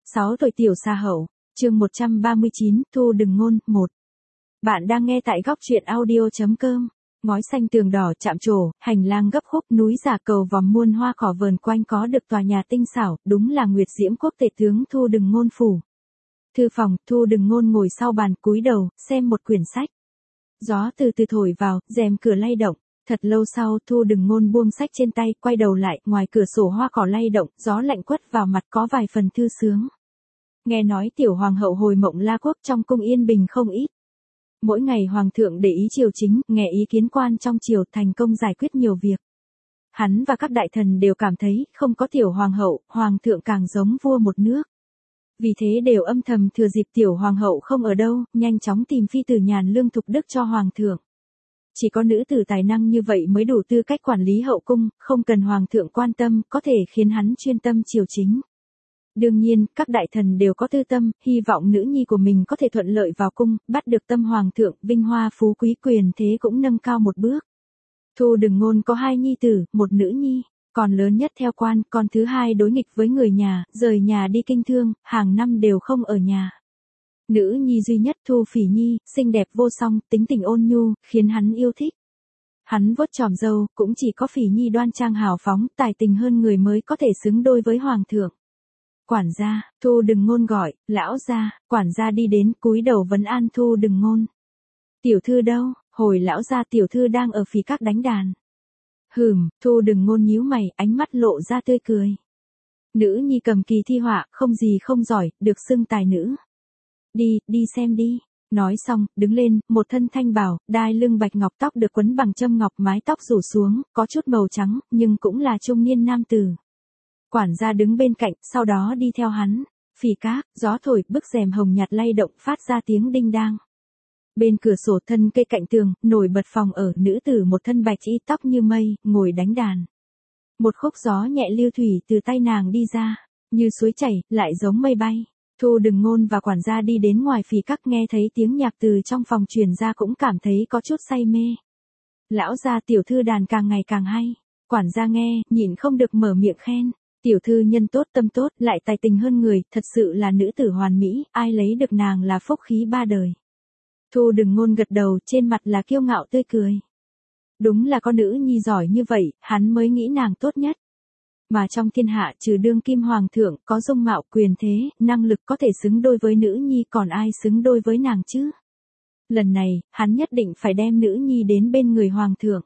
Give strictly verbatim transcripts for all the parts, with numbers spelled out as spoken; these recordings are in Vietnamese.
sáu tuổi tiểu sa hậu, chương một trăm ba mươi chín, Thu đừng ngôn, một. Bạn đang nghe tại góc truyện audio.com. Ngói xanh tường đỏ chạm trổ, hành lang gấp khúc, núi giả cầu vòm muôn hoa cỏ vờn quanh có được tòa nhà tinh xảo, đúng là Nguyệt Diễm quốc tể tướng Thu đừng ngôn phủ. Thư phòng, Thu đừng ngôn ngồi sau bàn cúi đầu, xem một quyển sách. Gió từ từ thổi vào, rèm cửa lay động. Thật lâu sau, Thu đừng ngôn buông sách trên tay, quay đầu lại, ngoài cửa sổ hoa cỏ lay động, gió lạnh quất vào mặt có vài phần thư sướng. Nghe nói tiểu hoàng hậu hồi mộng La quốc trong cung yên bình không ít. Mỗi ngày hoàng thượng để ý triều chính, nghe ý kiến quan trong triều, thành công giải quyết nhiều việc. Hắn và các đại thần đều cảm thấy, không có tiểu hoàng hậu, hoàng thượng càng giống vua một nước. Vì thế đều âm thầm thừa dịp tiểu hoàng hậu không ở đâu, nhanh chóng tìm phi tử nhàn lương thục đức cho hoàng thượng. Chỉ có nữ tử tài năng như vậy mới đủ tư cách quản lý hậu cung, không cần hoàng thượng quan tâm, có thể khiến hắn chuyên tâm triều chính. Đương nhiên, các đại thần đều có tư tâm, hy vọng nữ nhi của mình có thể thuận lợi vào cung, bắt được tâm hoàng thượng, vinh hoa phú quý quyền thế cũng nâng cao một bước. Thu đừng ngôn có hai nhi tử, một nữ nhi, còn lớn nhất theo quan, con thứ hai đối nghịch với người nhà, rời nhà đi kinh thương, hàng năm đều không ở nhà. Nữ nhi duy nhất Thu Phỉ Nhi, xinh đẹp vô song, tính tình ôn nhu, khiến hắn yêu thích. Hắn vuốt chòm râu, cũng chỉ có Phỉ Nhi đoan trang hào phóng, tài tình hơn người mới có thể xứng đôi với hoàng thượng. Quản gia, Thu đừng ngôn gọi, lão gia, quản gia đi đến, cúi đầu vấn an Thu đừng ngôn. Tiểu thư đâu? Hồi lão gia tiểu thư đang ở phỉ các đánh đàn. Hừm, Thu đừng ngôn nhíu mày, ánh mắt lộ ra tươi cười. Nữ nhi cầm kỳ thi họa, không gì không giỏi, được xưng tài nữ. Đi, đi xem đi. Nói xong, đứng lên, một thân thanh bào, đai lưng bạch ngọc, tóc được quấn bằng châm ngọc, mái tóc rủ xuống, có chút màu trắng, nhưng cũng là trung niên nam tử. Quản gia đứng bên cạnh, sau đó đi theo hắn. Phỉ các, gió thổi, bức rèm hồng nhạt lay động, phát ra tiếng đinh đang. Bên cửa sổ, thân cây cạnh tường, nổi bật phòng ở, nữ tử một thân bạch y, tóc như mây, ngồi đánh đàn. Một khúc gió nhẹ lưu thủy từ tay nàng đi ra, như suối chảy, lại giống mây bay. Thu đừng ngôn và quản gia đi đến ngoài phỉ các, nghe thấy tiếng nhạc từ trong phòng truyền ra cũng cảm thấy có chút say mê. Lão gia tiểu thư đàn càng ngày càng hay. Quản gia nghe, nhịn không được mở miệng khen. Tiểu thư nhân tốt tâm tốt, lại tài tình hơn người, thật sự là nữ tử hoàn mỹ, ai lấy được nàng là phúc khí ba đời. Thu đừng ngôn gật đầu, trên mặt là kiêu ngạo tươi cười. Đúng là có nữ nhi giỏi như vậy, hắn mới nghĩ nàng tốt nhất. Mà trong thiên hạ trừ đương kim hoàng thượng, có dung mạo, quyền thế, năng lực có thể xứng đôi với nữ nhi, còn ai xứng đôi với nàng chứ? Lần này, hắn nhất định phải đem nữ nhi đến bên người hoàng thượng.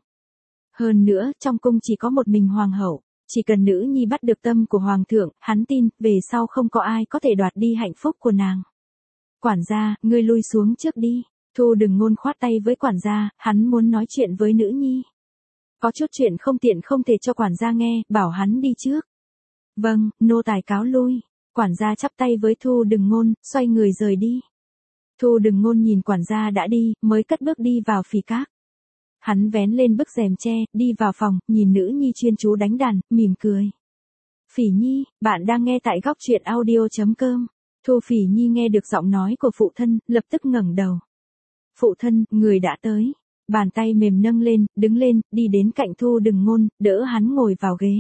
Hơn nữa, trong cung chỉ có một mình hoàng hậu, chỉ cần nữ nhi bắt được tâm của hoàng thượng, hắn tin, về sau không có ai có thể đoạt đi hạnh phúc của nàng. Quản gia, ngươi lui xuống trước đi. Thu đừng ngôn khoát tay với quản gia, hắn muốn nói chuyện với nữ nhi. Có chút chuyện không tiện không thể cho quản gia nghe, bảo hắn đi trước. Vâng, nô tài cáo lui. Quản gia chắp tay với Thu đừng ngôn, xoay người rời đi. Thu đừng ngôn nhìn quản gia đã đi, mới cất bước đi vào phỉ các. Hắn vén lên bức rèm tre, đi vào phòng, nhìn nữ nhi chuyên chú đánh đàn, mỉm cười. Phỉ Nhi, bạn đang nghe tại góc truyện audio.com. Thu Phỉ Nhi nghe được giọng nói của phụ thân, lập tức ngẩng đầu. Phụ thân, người đã tới. Bàn tay mềm nâng lên, đứng lên, đi đến cạnh Thu đừng ngôn, đỡ hắn ngồi vào ghế.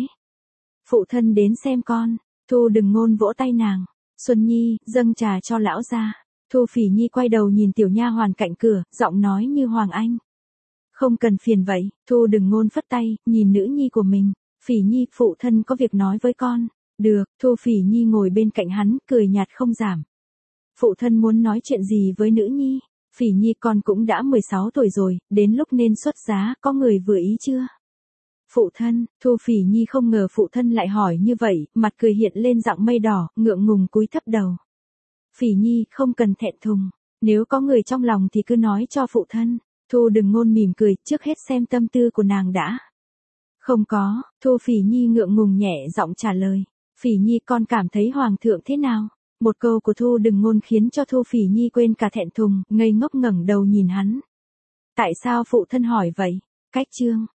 Phụ thân đến xem con. Thu đừng ngôn vỗ tay nàng. Xuân Nhi, dâng trà cho lão gia. Thu Phỉ Nhi quay đầu nhìn tiểu nha hoàn cạnh cửa, giọng nói như Hoàng Anh. Không cần phiền vậy. Thu đừng ngôn phất tay, nhìn nữ nhi của mình. Phỉ Nhi, phụ thân có việc nói với con. Được. Thu Phỉ Nhi ngồi bên cạnh hắn, cười nhạt không giảm. Phụ thân muốn nói chuyện gì với nữ nhi? Phỉ Nhi, con cũng đã mười sáu tuổi rồi, đến lúc nên xuất giá, có người vừa ý chưa? Phụ thân, Thu Phỉ Nhi không ngờ phụ thân lại hỏi như vậy, mặt cười hiện lên dạng mây đỏ, ngượng ngùng cúi thấp đầu. Phỉ Nhi, không cần thẹn thùng, nếu có người trong lòng thì cứ nói cho phụ thân. Thu đừng ngôn mỉm cười, trước hết xem tâm tư của nàng đã. Không có. Thu Phỉ Nhi ngượng ngùng nhẹ giọng trả lời. Phỉ Nhi, con cảm thấy hoàng thượng thế nào? Một câu của Thu đừng ngôn khiến cho Thu Phỉ Nhi quên cả thẹn thùng, ngây ngốc ngẩng đầu nhìn hắn. Tại sao phụ thân hỏi vậy? Cách chương.